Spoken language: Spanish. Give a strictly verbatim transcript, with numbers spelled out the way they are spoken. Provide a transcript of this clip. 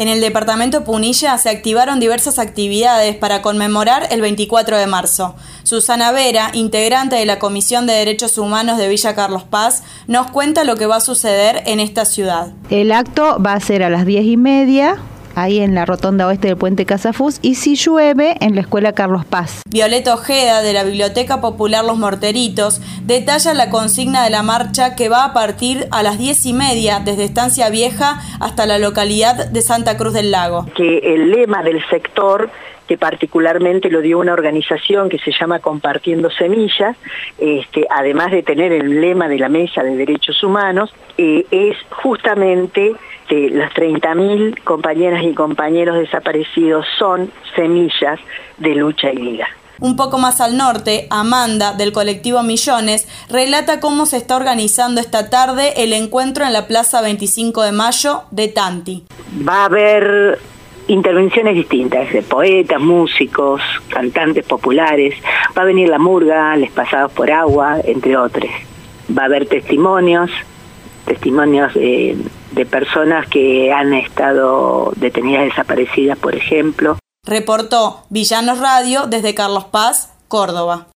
En el departamento Punilla se activaron diversas actividades para conmemorar el veinticuatro de marzo. Susana Vera, integrante de la Comisión de Derechos Humanos de Villa Carlos Paz, nos cuenta lo que va a suceder en esta ciudad. El acto va a ser a las diez y media, ahí en la rotonda oeste del Puente Casafús, y si llueve, en la Escuela Carlos Paz. Violeta Ojeda, de la Biblioteca Popular Los Morteritos, detalla la consigna de la marcha que va a partir a las diez y media desde Estancia Vieja hasta la localidad de Santa Cruz del Lago. Que el lema del sector, que particularmente lo dio una organización que se llama Compartiendo Semillas, este, además de tener el lema de la Mesa de Derechos Humanos, eh, es justamente que las treinta mil compañeras y compañeros desaparecidos son semillas de lucha y vida. Un poco más al norte, Amanda, del colectivo Millones, relata cómo se está organizando esta tarde el encuentro en la Plaza veinticinco de mayo de Tanti. Va a haber intervenciones distintas, de poetas, músicos, cantantes populares, va a venir la murga, Les Pasados por Agua, entre otros. Va a haber testimonios, testimonios de, de personas que han estado detenidas, desaparecidas, por ejemplo. Reportó Villanos Radio desde Carlos Paz, Córdoba.